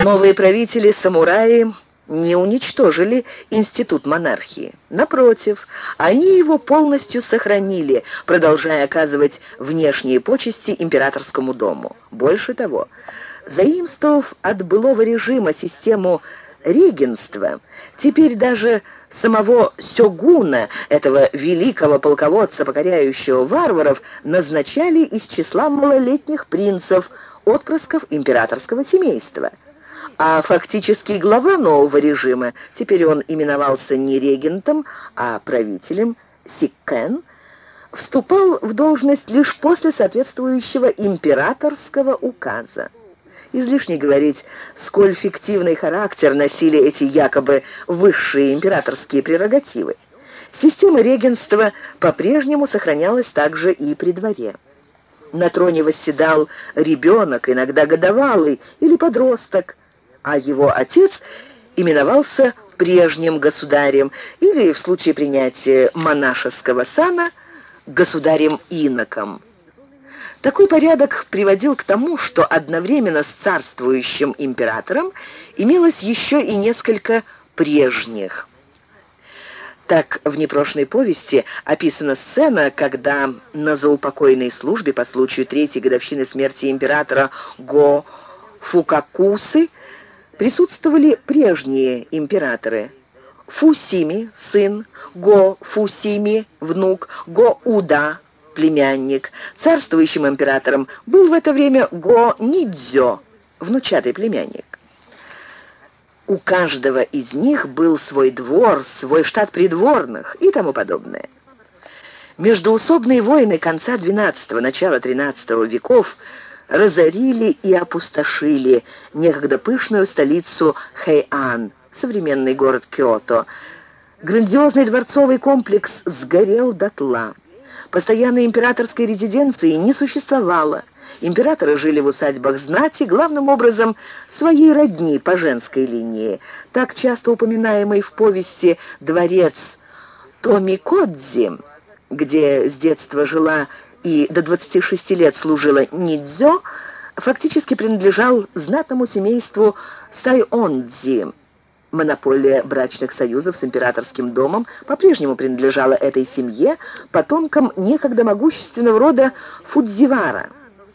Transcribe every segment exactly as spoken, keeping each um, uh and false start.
Новые правители-самураи не уничтожили институт монархии. Напротив, они его полностью сохранили, продолжая оказывать внешние почести императорскому дому. Больше того, заимствовав от былого режима систему регенства, теперь даже самого сёгуна, этого великого полководца, покоряющего варваров, назначали из числа малолетних принцев, отпрысков императорского семейства. А фактически глава нового режима, теперь он именовался не регентом, а правителем, сиккен, вступал в должность лишь после соответствующего императорского указа. Излишне говорить, сколь фиктивный характер носили эти якобы высшие императорские прерогативы. Система регенства по-прежнему сохранялась также и при дворе. На троне восседал ребенок, иногда годовалый или подросток, а его отец именовался прежним государем или, в случае принятия монашеского сана, государем-иноком. Такой порядок приводил к тому, что одновременно с царствующим императором имелось еще и несколько прежних. Так, в непрошенной повести описана сцена, когда на заупокойной службе по случаю третьей годовщины смерти императора Го Фукакусы присутствовали прежние императоры: Фусими, сын, Го Фусими, внук, Го Уда, племянник. Царствующим императором был в это время Го Нидзё, внучатый племянник. У каждого из них был свой двор, свой штат придворных и тому подобное. Междоусобные войны конца двенадцатого, начала тринадцатого веков разорили и опустошили некогда пышную столицу Хэйан, современный город Киото. Грандиозный дворцовый комплекс сгорел дотла. Постоянной императорской резиденции не существовало. Императоры жили в усадьбах знати, главным образом своей родни по женской линии. Так часто упоминаемый в повести дворец Томикодзи, где с детства жила и до двадцати шести лет служила Нидзё, фактически принадлежал знатному семейству Сайондзи. Монополия брачных союзов с императорским домом по-прежнему принадлежала этой семье, потомкам некогда могущественного рода Фудзивара.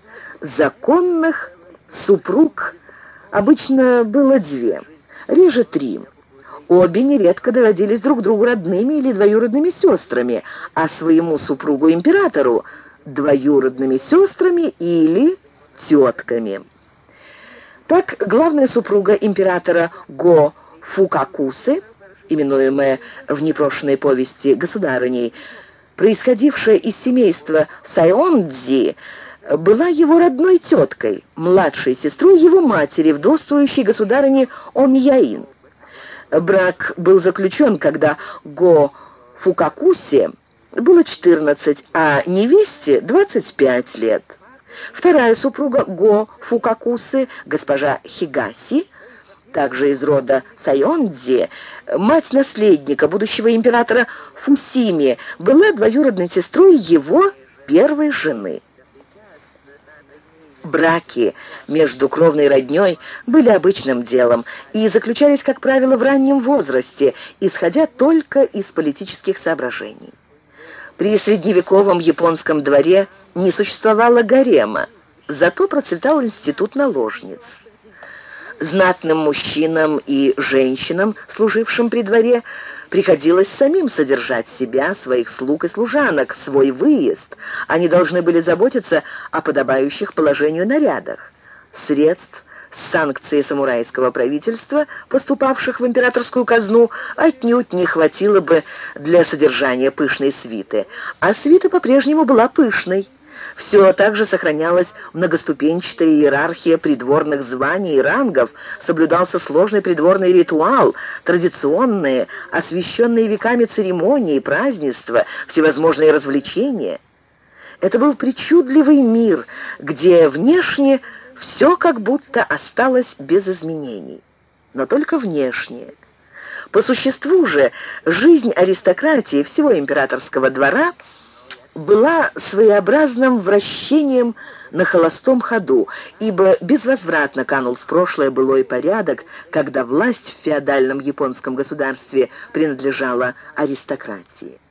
Законных супруг обычно было две, реже три. Обе нередко доводились друг другу родными или двоюродными сестрами, а своему супругу-императору двоюродными сестрами или тетками. Так, главная супруга императора Го Фукакусы, именуемая в непрошенной повести государыней, происходившая из семейства Сайондзи, была его родной теткой, младшей сестрой его матери, вдовствующей государыни Омияин. Брак был заключен, когда Го Фукакусе было четырнадцать, а невесте двадцать пять лет. Вторая супруга Го Фукакусы, госпожа Хигаси, также из рода Сайондзи, мать наследника, будущего императора Фусими, была двоюродной сестрой его первой жены. Браки между кровной роднёй были обычным делом и заключались, как правило, в раннем возрасте, исходя только из политических соображений. При средневековом японском дворе не существовало гарема, зато процветал институт наложниц. Знатным мужчинам и женщинам, служившим при дворе, приходилось самим содержать себя, своих слуг и служанок, свой выезд. Они должны были заботиться о подобающих положению нарядах. Средств с санкцией самурайского правительства, поступавших в императорскую казну, отнюдь не хватило бы для содержания пышной свиты. А свита по-прежнему была пышной. Все также сохранялась многоступенчатая иерархия придворных званий и рангов, соблюдался сложный придворный ритуал, традиционные, освященные веками церемонии, празднества, всевозможные развлечения. Это был причудливый мир, где внешне все как будто осталось без изменений. Но только внешне. По существу же, жизнь аристократии всего императорского двора была своеобразным вращением на холостом ходу, ибо безвозвратно канул в прошлое былой порядок, когда власть в феодальном японском государстве принадлежала аристократии.